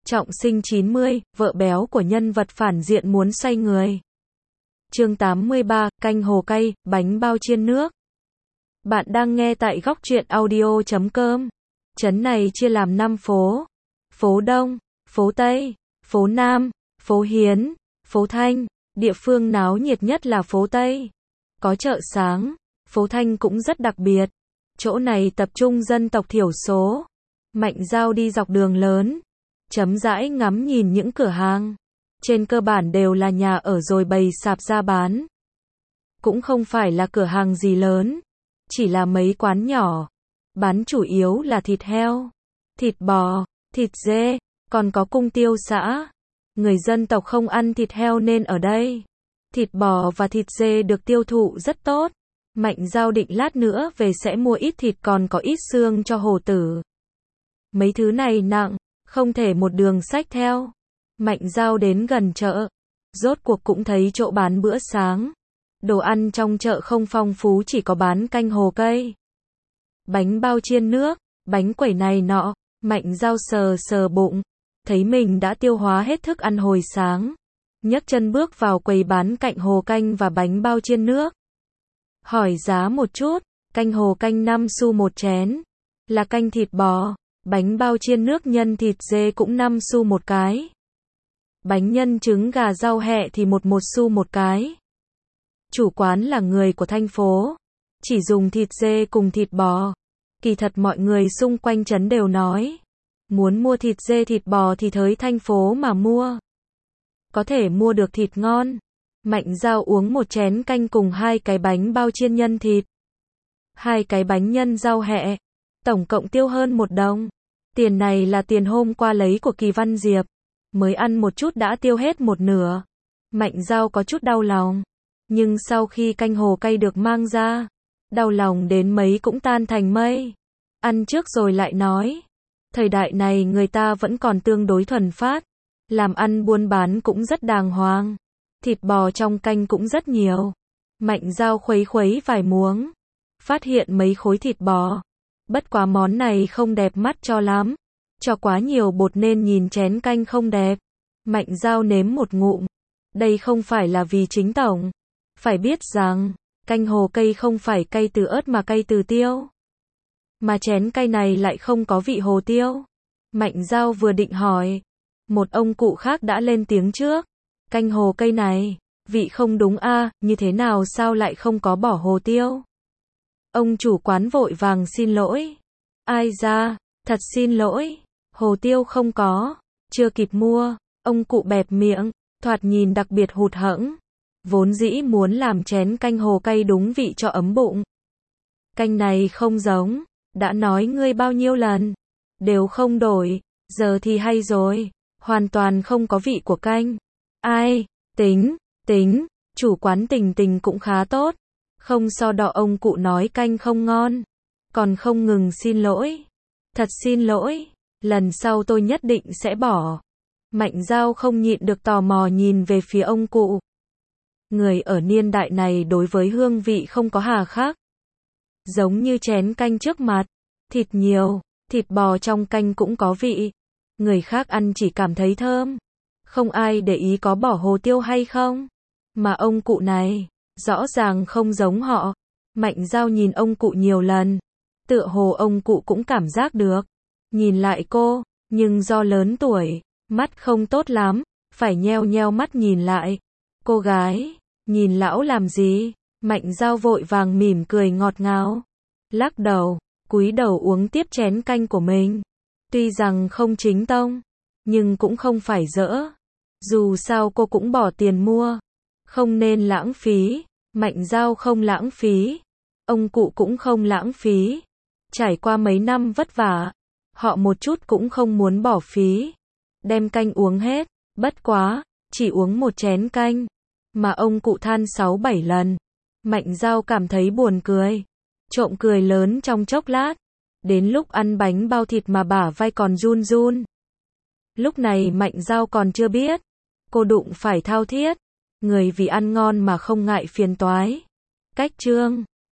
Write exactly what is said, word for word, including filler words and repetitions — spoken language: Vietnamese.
Trọng sinh chín mươi, vợ béo của nhân vật phản diện muốn xoay người. Chương tám mươi ba, canh hồ cay, bánh bao chiên nước. Bạn đang nghe tại góc truyện audio chấm com. Trấn này chia làm năm phố. Phố Đông, phố Tây, phố Nam, phố Hiến, phố Thanh. Địa phương náo nhiệt nhất là phố Tây. Có chợ sáng. Phố Thanh cũng rất đặc biệt. Chỗ này tập trung dân tộc thiểu số. Mạnh Dao đi dọc đường lớn, chấm dãi ngắm nhìn những cửa hàng. Trên cơ bản đều là nhà ở rồi bày sạp ra bán. Cũng không phải là cửa hàng gì lớn, chỉ là mấy quán nhỏ. Bán chủ yếu là thịt heo, thịt bò, thịt dê, còn có cung tiêu xã. Người dân tộc không ăn thịt heo nên ở đây, thịt bò và thịt dê được tiêu thụ rất tốt. Mạnh Dao định lát nữa về sẽ mua ít thịt còn có ít xương cho hổ tử. Mấy thứ này nặng, không thể một đường xách theo. Mạnh Dao đến gần chợ, rốt cuộc cũng thấy chỗ bán bữa sáng. Đồ ăn trong chợ không phong phú, chỉ có bán canh hồ cay, bánh bao chiên nước, bánh quẩy này nọ. Mạnh Dao sờ sờ bụng, thấy mình đã tiêu hóa hết thức ăn hồi sáng. Nhấc chân bước vào quầy bán cạnh hồ canh và bánh bao chiên nước. Hỏi giá một chút, canh hồ canh năm xu một chén, là canh thịt bò. Bánh bao chiên nước nhân thịt dê cũng năm xu một cái. Bánh nhân trứng gà rau hẹ thì một một xu một cái. Chủ quán là người của thành phố, chỉ dùng thịt dê cùng thịt bò. Kỳ thật mọi người xung quanh trấn đều nói, muốn mua thịt dê thịt bò thì tới thành phố mà mua. Có thể mua được thịt ngon. Mạnh Dao uống một chén canh cùng hai cái bánh bao chiên nhân thịt, hai cái bánh nhân rau hẹ, tổng cộng tiêu hơn một đồng. Tiền này là tiền hôm qua lấy của Kỳ Văn Diệp, mới ăn một chút đã tiêu hết một nửa. Mạnh Dao có chút đau lòng, nhưng sau khi canh hồ cay được mang ra, đau lòng đến mấy cũng tan thành mây. Ăn trước rồi lại nói. Thời đại này người ta vẫn còn tương đối thuần phát, làm ăn buôn bán cũng rất đàng hoàng. Thịt bò trong canh cũng rất nhiều. Mạnh Dao khuấy khuấy vài muỗng, phát hiện mấy khối thịt bò. Bất quá món này không đẹp mắt cho lắm, cho quá nhiều bột nên nhìn chén canh không đẹp. Mạnh Dao nếm một ngụm. Đây không phải là vì chính tổng. Phải biết rằng, canh hồ cay không phải cay từ ớt mà cay từ tiêu. Mà chén cay này lại không có vị hồ tiêu. Mạnh Dao vừa định hỏi, một ông cụ khác đã lên tiếng trước. Canh hồ cay này, vị không đúng a, à, như thế nào sao lại không có bỏ hồ tiêu? Ông chủ quán vội vàng xin lỗi. Ai da, thật xin lỗi, hồ tiêu không có, chưa kịp mua. Ông cụ bẹp miệng, thoạt nhìn đặc biệt hụt hẫng. Vốn dĩ muốn làm chén canh hồ cay đúng vị cho ấm bụng. Canh này không giống, đã nói ngươi bao nhiêu lần, đều không đổi, giờ thì hay rồi, hoàn toàn không có vị của canh. Ai, tính, tính, chủ quán Tình Tình cũng khá tốt. Không so đo ông cụ nói canh không ngon, còn không ngừng xin lỗi. Thật xin lỗi, lần sau tôi nhất định sẽ bỏ. Mạnh Dao không nhịn được tò mò nhìn về phía ông cụ. Người ở niên đại này đối với hương vị không có hà khắc. Giống như chén canh trước mặt, thịt nhiều, thịt bò trong canh cũng có vị. Người khác ăn chỉ cảm thấy thơm, không ai để ý có bỏ hồ tiêu hay không. Mà ông cụ này, rõ ràng không giống họ. Mạnh Dao nhìn ông cụ nhiều lần, tựa hồ ông cụ cũng cảm giác được. Nhìn lại cô, nhưng do lớn tuổi, mắt không tốt lắm, phải nheo nheo mắt nhìn lại. Cô gái, nhìn lão làm gì? Mạnh Dao vội vàng mỉm cười ngọt ngào, lắc đầu, cúi đầu uống tiếp chén canh của mình. Tuy rằng không chính tông, nhưng cũng không phải dỡ. Dù sao cô cũng bỏ tiền mua, không nên lãng phí. Mạnh Dao không lãng phí, ông cụ cũng không lãng phí. Trải qua mấy năm vất vả, họ một chút cũng không muốn bỏ phí. Đem canh uống hết, bất quá, chỉ uống một chén canh, mà ông cụ than sáu bảy lần. Mạnh Dao cảm thấy buồn cười, trộm cười lớn trong chốc lát. Đến lúc ăn bánh bao thịt mà bả vai còn run run. Lúc này Mạnh Dao còn chưa biết, cô đụng phải thao thiết. Người vì ăn ngon mà không ngại phiền toái. Cách chương